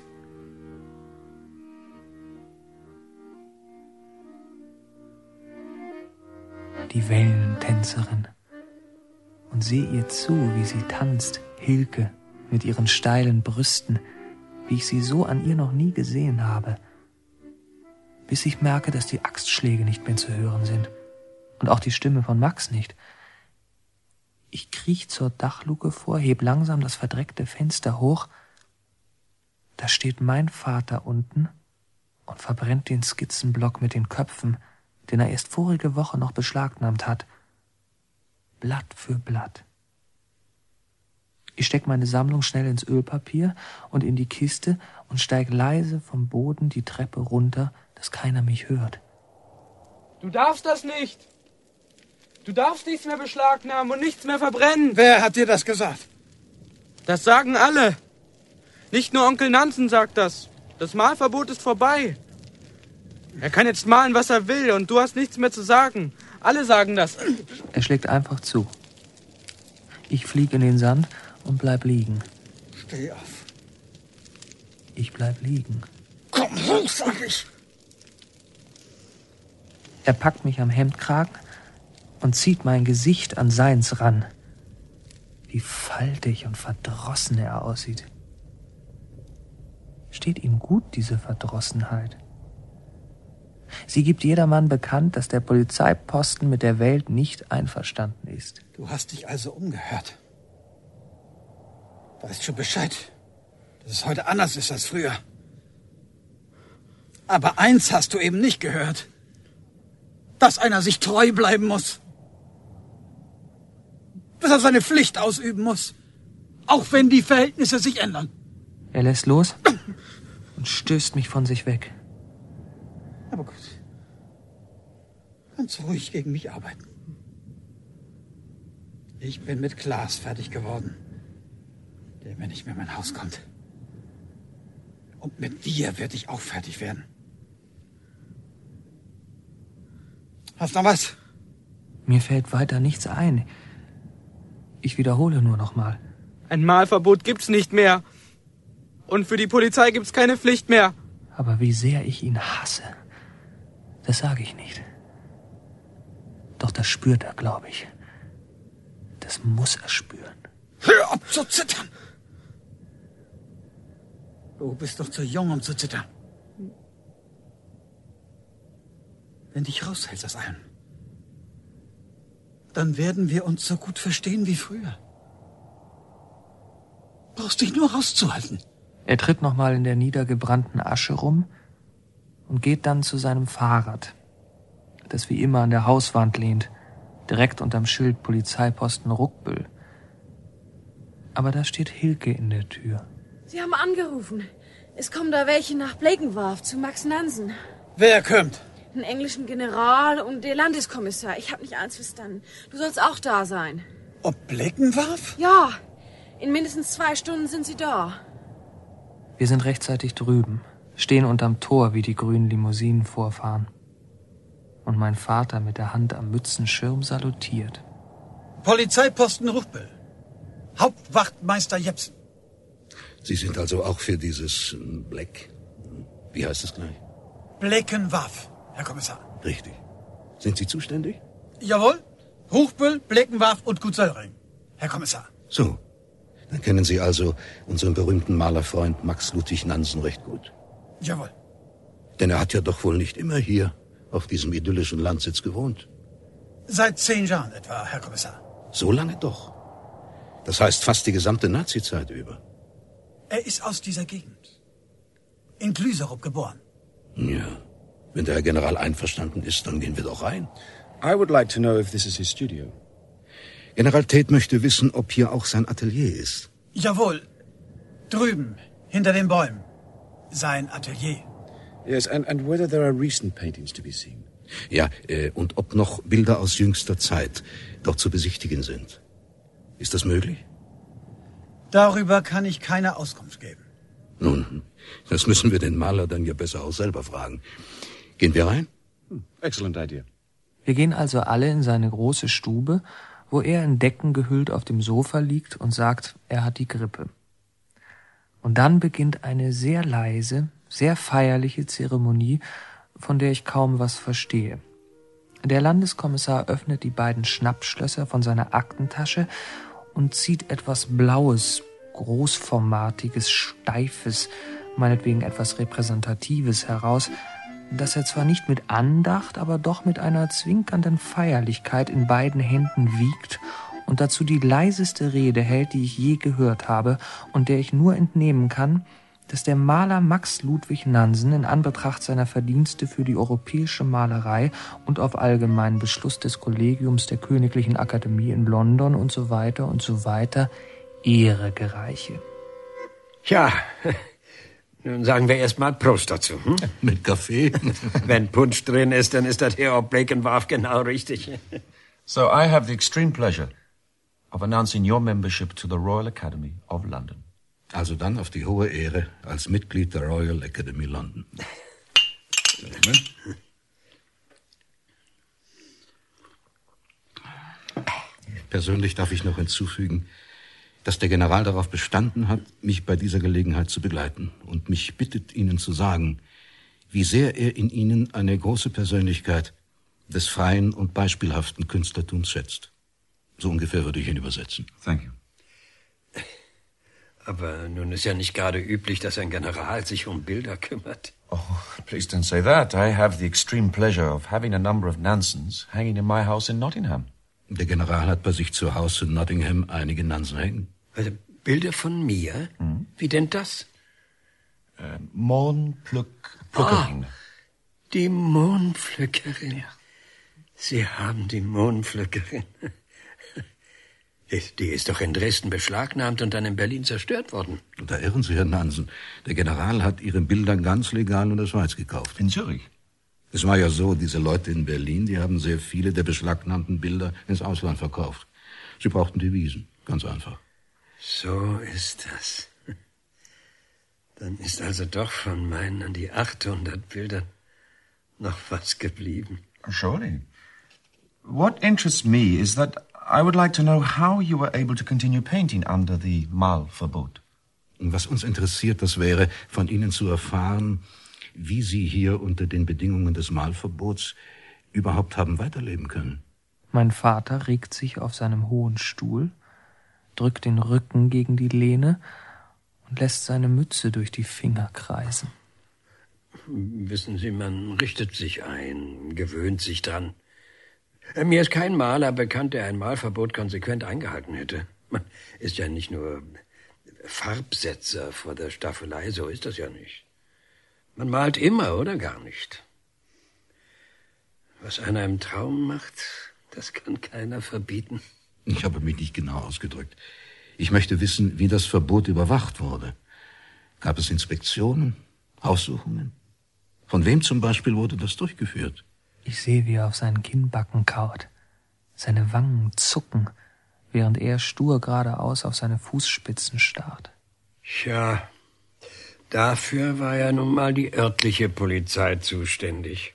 S3: Die Wellentänzerin. Und sehe ihr zu, wie sie tanzt, Hilke, mit ihren steilen Brüsten, wie ich sie so an ihr noch nie gesehen habe. Bis ich merke, dass die Axtschläge nicht mehr zu hören sind. Und auch die Stimme von Max nicht. Ich kriech zur Dachluke vor, heb langsam das verdreckte Fenster hoch. Da steht mein Vater unten und verbrennt den Skizzenblock mit den Köpfen, den er erst vorige Woche noch beschlagnahmt hat. Blatt für Blatt. Ich steck meine Sammlung schnell ins Ölpapier und in die Kiste und steig leise vom Boden die Treppe runter, dass keiner mich hört.
S12: Du darfst das nicht. Du darfst nichts mehr beschlagnahmen und nichts mehr verbrennen.
S7: Wer hat dir das gesagt?
S12: Das sagen alle. Nicht nur Onkel Nansen sagt das. Das Malverbot ist vorbei. Er kann jetzt malen, was er will, und du hast nichts mehr zu sagen. Alle sagen das.
S3: Er schlägt einfach zu. Ich flieg in den Sand und bleib liegen.
S7: Steh auf.
S3: Ich bleib liegen.
S7: Komm hoch, sag ich.
S3: Er packt mich am Hemdkragen und zieht mein Gesicht an seins ran. Wie faltig und verdrossen er aussieht. Steht ihm gut, diese Verdrossenheit. Sie gibt jedermann bekannt, dass der Polizeiposten mit der Welt nicht einverstanden ist.
S7: Du hast dich also umgehört. Weißt schon Bescheid, dass es heute anders ist als früher. Aber eins hast du eben nicht gehört. Dass einer sich treu bleiben muss. Dass er seine Pflicht ausüben muss. Auch wenn die Verhältnisse sich ändern.
S3: Er lässt los und stößt mich von sich weg.
S7: Aber gut. Kannst ruhig gegen mich arbeiten. Ich bin mit Klaas fertig geworden, der mir nicht mehr in mein Haus kommt. Und mit dir werde ich auch fertig werden. Hast du noch was?
S3: Mir fällt weiter nichts ein. Ich wiederhole nur noch mal.
S12: Ein Malverbot gibt's nicht mehr. Und für die Polizei gibt's keine Pflicht mehr.
S3: Aber wie sehr ich ihn hasse, das sage ich nicht. Doch das spürt er, glaube ich. Das muss er spüren.
S7: Hör auf zu zittern! Du bist doch zu jung, um zu zittern. Wenn dich raushältst aus allem, dann werden wir uns so gut verstehen wie früher. Brauchst dich nur rauszuhalten.
S3: Er tritt nochmal in der niedergebrannten Asche rum und geht dann zu seinem Fahrrad, das wie immer an der Hauswand lehnt, direkt unterm Schild Polizeiposten Ruckbüll. Aber da steht Hilke in der Tür.
S16: Sie haben angerufen. Es kommen da welche nach Blakenwarf zu Max Nansen.
S7: Wer kommt?
S16: Einen englischen General und der Landeskommissar. Ich habe nicht eins verstanden. Du sollst auch da sein.
S7: Ob Blakenwarf?
S16: Ja. In mindestens zwei Stunden sind sie da.
S3: Wir sind rechtzeitig drüben, stehen unterm Tor, wie die grünen Limousinen vorfahren. Und mein Vater mit der Hand am Mützenschirm salutiert.
S7: Polizeiposten Ruchbüll. Hauptwachtmeister Jepsen.
S18: Sie sind also auch für dieses Black... Wie heißt es gleich?
S7: Blakenwarf, Herr Kommissar.
S18: Richtig. Sind Sie zuständig?
S7: Jawohl, Hochbüll, Bleckenwarf und Gutsöllring. Herr Kommissar.
S18: So, dann kennen Sie also unseren berühmten Malerfreund Max Ludwig Nansen recht gut.
S7: Jawohl.
S18: Denn er hat ja doch wohl nicht immer hier auf diesem idyllischen Landsitz gewohnt.
S7: Seit zehn Jahren etwa, Herr Kommissar.
S18: So lange doch. Das heißt fast die gesamte Nazizeit über.
S7: Er ist aus dieser Gegend. In Glüserup geboren.
S18: Ja, wenn der Herr General einverstanden ist, dann gehen wir doch rein.
S19: I would like to know if this is his studio.
S18: General Tate möchte wissen, ob hier auch sein Atelier ist.
S7: Jawohl. Drüben, hinter den Bäumen. Sein Atelier.
S19: Yes, and, and whether there are recent paintings to be seen.
S18: Ja, äh, und ob noch Bilder aus jüngster Zeit dort zu besichtigen sind. Ist das möglich?
S7: Darüber kann ich keine Auskunft geben.
S18: Nun, das müssen wir den Maler dann ja besser auch selber fragen. Gehen wir rein?
S19: Excellent idea.
S3: Wir gehen also alle in seine große Stube, wo er in Decken gehüllt auf dem Sofa liegt und sagt, er hat die Grippe. Und dann beginnt eine sehr leise, sehr feierliche Zeremonie, von der ich kaum was verstehe. Der Landeskommissar öffnet die beiden Schnappschlösser von seiner Aktentasche und zieht etwas Blaues, Großformatiges, Steifes, meinetwegen etwas Repräsentatives heraus, das er zwar nicht mit Andacht, aber doch mit einer zwinkernden Feierlichkeit in beiden Händen wiegt und dazu die leiseste Rede hält, die ich je gehört habe und der ich nur entnehmen kann, dass der Maler Max Ludwig Nansen in Anbetracht seiner Verdienste für die europäische Malerei und auf allgemeinen Beschluss des Kollegiums der Königlichen Akademie in London und so weiter und so weiter Ehre gereiche.
S10: Ja, nun sagen wir erstmal Prost dazu. Hm?
S18: Mit Kaffee?
S10: Wenn Punsch drin ist, dann ist das hier auf Bleckenwarf genau richtig.
S19: So I have the extreme pleasure of announcing your membership to the Royal Academy of London.
S18: Also dann auf die hohe Ehre als Mitglied der Royal Academy London. Persönlich darf ich noch hinzufügen, dass der General darauf bestanden hat, mich bei dieser Gelegenheit zu begleiten und mich bittet, Ihnen zu sagen, wie sehr er in Ihnen eine große Persönlichkeit des freien und beispielhaften Künstlertums schätzt. So ungefähr würde ich ihn übersetzen.
S19: Thank you.
S10: Aber nun ist ja nicht gerade üblich, dass ein General sich um Bilder kümmert.
S19: Oh, please don't say that. I have the extreme pleasure of having a number of Nansens hanging in my house in Nottingham.
S18: Der General hat bei sich zu Hause in Nottingham einige Nansen hängen.
S10: Also Bilder von mir? Hm? Wie denn das?
S19: Äh, Mohnpflückerin.
S10: Ah, die Mohnpflückerin. Ja. Sie haben die Mohnpflückerin. Die ist doch in Dresden beschlagnahmt und dann in Berlin zerstört worden.
S18: Da irren Sie, Herr Nansen. Der General hat Ihre Bilder ganz legal in der Schweiz gekauft.
S19: In Zürich?
S18: Es war ja so, diese Leute in Berlin, die haben sehr viele der beschlagnahmten Bilder ins Ausland verkauft. Sie brauchten Devisen, ganz einfach.
S10: So ist das. Dann ist also doch von meinen an die achthundert Bildern noch was geblieben.
S19: Surely. What interests me is that I would like to know how you were able to continue painting under the Malverbot.
S18: Was uns interessiert, das wäre, von Ihnen zu erfahren, wie Sie hier unter den Bedingungen des Malverbots überhaupt haben weiterleben können.
S3: Mein Vater regt sich auf seinem hohen Stuhl, drückt den Rücken gegen die Lehne und lässt seine Mütze durch die Finger kreisen.
S10: Wissen Sie, man richtet sich ein, gewöhnt sich dran. Mir ist kein Maler bekannt, der ein Malverbot konsequent eingehalten hätte. Man ist ja nicht nur Farbsetzer vor der Staffelei, so ist das ja nicht. Man malt immer oder gar nicht. Was einer im Traum macht, das kann keiner verbieten.
S18: Ich habe mich nicht genau ausgedrückt. Ich möchte wissen, wie das Verbot überwacht wurde. Gab es Inspektionen, Haussuchungen? Von wem zum Beispiel wurde das durchgeführt?
S3: Ich sehe, wie er auf seinen Kinnbacken kaut. Seine Wangen zucken, während er stur geradeaus auf seine Fußspitzen starrt.
S10: Tja, dafür war ja nun mal die örtliche Polizei zuständig.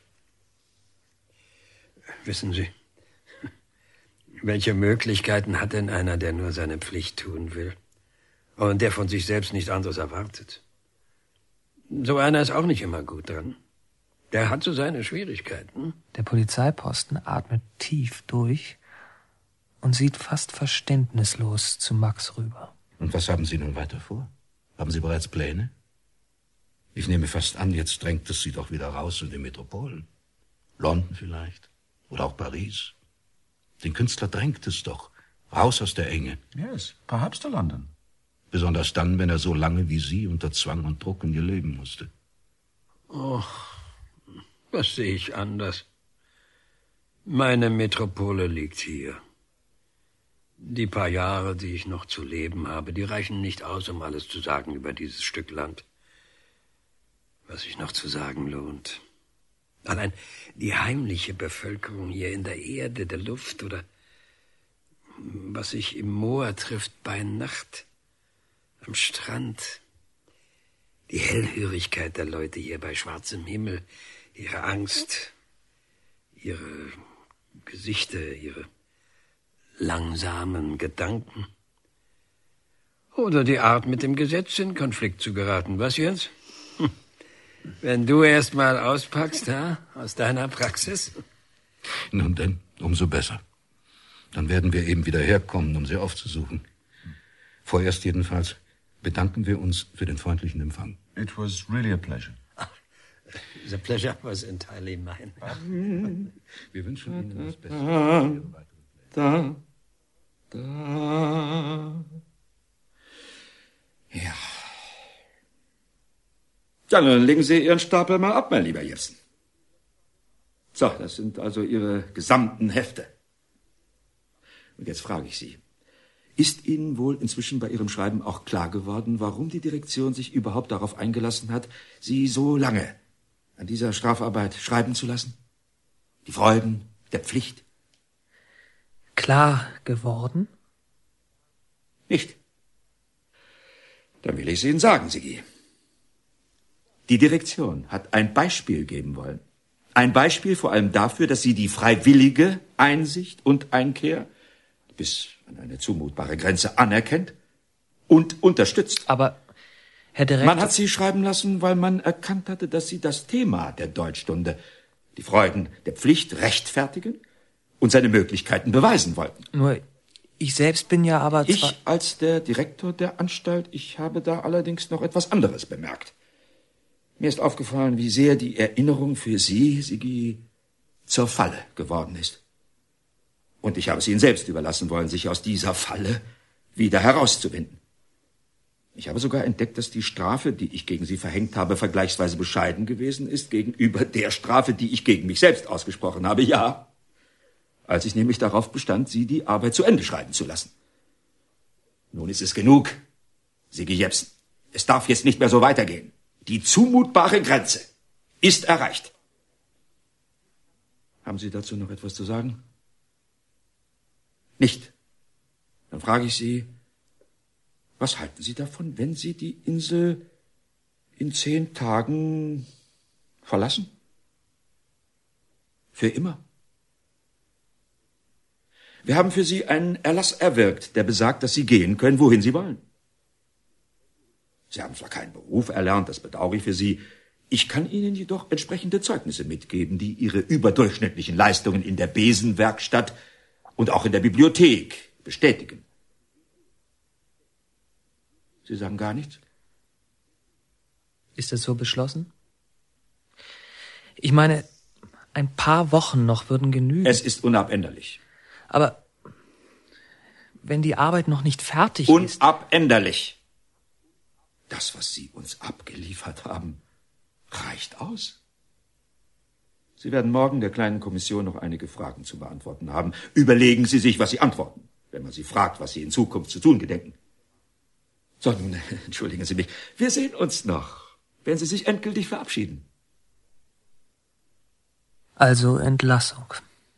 S10: Wissen Sie, welche Möglichkeiten hat denn einer, der nur seine Pflicht tun will und der von sich selbst nichts anderes erwartet? So einer ist auch nicht immer gut dran. Der hat so seine Schwierigkeiten.
S3: Der Polizeiposten atmet tief durch und sieht fast verständnislos zu Max rüber.
S18: Und was haben Sie nun weiter vor? Haben Sie bereits Pläne? Ich nehme fast an, jetzt drängt es Sie doch wieder raus in die Metropolen. London vielleicht. Oder auch Paris. Den Künstler drängt es doch. Raus aus der Enge.
S19: Yes, perhaps to London.
S18: Besonders dann, wenn er so lange wie Sie unter Zwang und Druck in ihr leben musste.
S10: Oh, das sehe ich anders. Meine Metropole liegt hier. Die paar Jahre, die ich noch zu leben habe, die reichen nicht aus, um alles zu sagen über dieses Stück Land. Was sich noch zu sagen lohnt. Allein die heimliche Bevölkerung hier in der Erde, der Luft oder was sich im Moor trifft bei Nacht, am Strand. Die Hellhörigkeit der Leute hier bei schwarzem Himmel, ihre Angst, ihre Gesichter, ihre langsamen Gedanken. Oder die Art, mit dem Gesetz in Konflikt zu geraten. Was, Jens? Hm. Wenn du erst mal auspackst, ha, aus deiner Praxis?
S18: Nun denn, umso besser. Dann werden wir eben wieder herkommen, um sie aufzusuchen. Vorerst jedenfalls bedanken wir uns für den freundlichen Empfang.
S19: It was really a pleasure.
S10: The pleasure was entirely mine.
S18: Wir wünschen Ihnen das Beste.
S7: Da, da. Ja. Ja, dann legen Sie Ihren Stapel mal ab, mein lieber Jepsen. So, das sind also Ihre gesamten Hefte. Und jetzt frage ich Sie, ist Ihnen wohl inzwischen bei Ihrem Schreiben auch klar geworden, warum die Direktion sich überhaupt darauf eingelassen hat, Sie so lange an dieser Strafarbeit schreiben zu lassen? Die Freuden der Pflicht?
S3: Klar geworden?
S7: Nicht. Dann will ich es Ihnen sagen, Sigi. Die Direktion hat ein Beispiel geben wollen. Ein Beispiel vor allem dafür, dass sie die freiwillige Einsicht und Einkehr bis an eine zumutbare Grenze anerkennt und unterstützt.
S3: Aber, Herr Direktor...
S7: Man hat sie schreiben lassen, weil man erkannt hatte, dass sie das Thema der Deutschstunde, die Freuden der Pflicht, rechtfertigen und seine Möglichkeiten beweisen wollten.
S3: Nur, ich selbst bin ja aber...
S7: Ich als der Direktor der Anstalt, ich habe da allerdings noch etwas anderes bemerkt. Mir ist aufgefallen, wie sehr die Erinnerung für Sie, Sigi, zur Falle geworden ist. Und ich habe es Ihnen selbst überlassen wollen, sich aus dieser Falle wieder herauszuwinden. Ich habe sogar entdeckt, dass die Strafe, die ich gegen Sie verhängt habe, vergleichsweise bescheiden gewesen ist gegenüber der Strafe, die ich gegen mich selbst ausgesprochen habe. Ja, als ich nämlich darauf bestand, Sie die Arbeit zu Ende schreiben zu lassen. Nun ist es genug, Sigi Jepsen. Es darf jetzt nicht mehr so weitergehen. Die zumutbare Grenze ist erreicht. Haben Sie dazu noch etwas zu sagen? Nicht. Dann frage ich Sie, was halten Sie davon, wenn Sie die Insel in zehn Tagen verlassen? Für immer. Wir haben für Sie einen Erlass erwirkt, der besagt, dass Sie gehen können, wohin Sie wollen. Sie haben zwar keinen Beruf erlernt, das bedauere ich für Sie. Ich kann Ihnen jedoch entsprechende Zeugnisse mitgeben, die Ihre überdurchschnittlichen Leistungen in der Besenwerkstatt und auch in der Bibliothek bestätigen. Sie sagen gar nichts?
S3: Ist es so beschlossen? Ich meine, ein paar Wochen noch würden genügen.
S7: Es ist unabänderlich.
S3: Aber wenn die Arbeit noch nicht fertig ist...
S7: Unabänderlich. Das, was Sie uns abgeliefert haben, reicht aus. Sie werden morgen der kleinen Kommission noch einige Fragen zu beantworten haben. Überlegen Sie sich, was Sie antworten, wenn man Sie fragt, was Sie in Zukunft zu tun gedenken. So, nun, entschuldigen Sie mich. Wir sehen uns noch, wenn Sie sich endgültig verabschieden.
S3: Also Entlassung.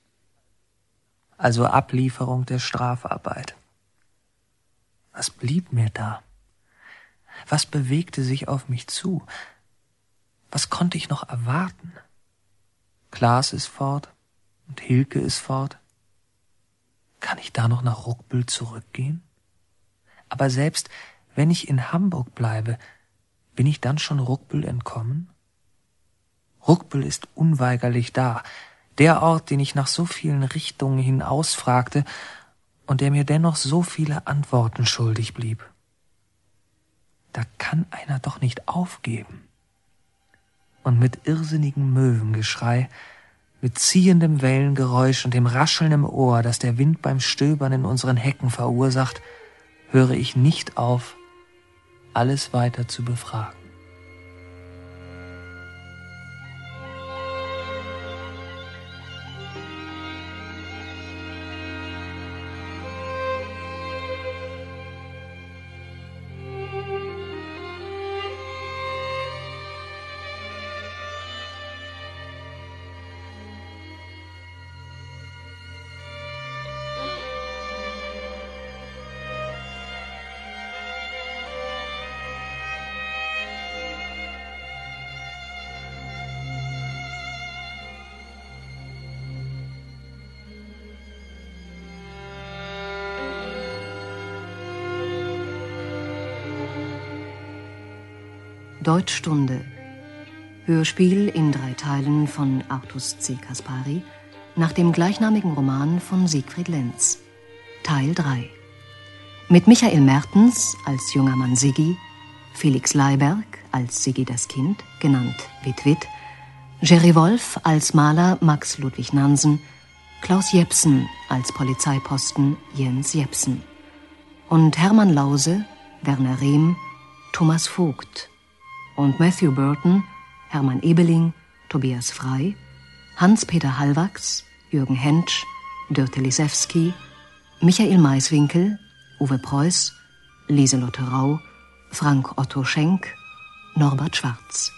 S3: Also Ablieferung der Strafarbeit. Was blieb mir da? Was bewegte sich auf mich zu? Was konnte ich noch erwarten? Klaas ist fort und Hilke ist fort. Kann ich da noch nach Ruckbüll zurückgehen? Aber selbst wenn ich in Hamburg bleibe, bin ich dann schon Ruckbüll entkommen? Ruckbüll ist unweigerlich da, der Ort, den ich nach so vielen Richtungen hin ausfragte und der mir dennoch so viele Antworten schuldig blieb. Da kann einer doch nicht aufgeben. Und mit irrsinnigem Möwengeschrei, mit ziehendem Wellengeräusch und dem Rascheln im Ohr, das der Wind beim Stöbern in unseren Hecken verursacht, höre ich nicht auf, alles weiter zu befragen.
S1: Deutschstunde. Hörspiel in drei Teilen von Artus C. Kaspari nach dem gleichnamigen Roman von Siegfried Lenz. Teil drei. Mit Michael Mertens als junger Mann Siggi, Felix Leiberg als Siggi das Kind, genannt Wit-Wit, Jerry Wolf als Maler Max Ludwig Nansen, Klaus Jepsen als Polizeiposten Jens Jepsen und Hermann Lause, Werner Rehm, Thomas Vogt und Matthew Burton, Hermann Ebeling, Tobias Frey, Hans-Peter Hallwachs, Jürgen Hentsch, Dörte Lisewski, Michael Maiswinkel, Uwe Preuß, Lieselotte Rau, Frank Otto Schenk, Norbert Schwarz.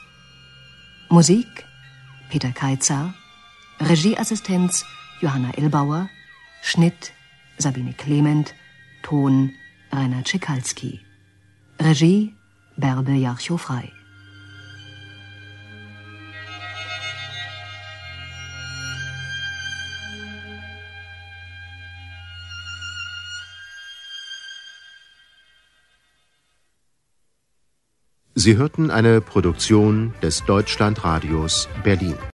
S1: Musik Peter Keitzar, Regieassistenz Johanna Illbauer, Schnitt Sabine Clement, Ton Rainer Tschickalski, Regie Bärbel Jarchow-Frey.
S20: Sie hörten eine Produktion des Deutschlandradios Berlin.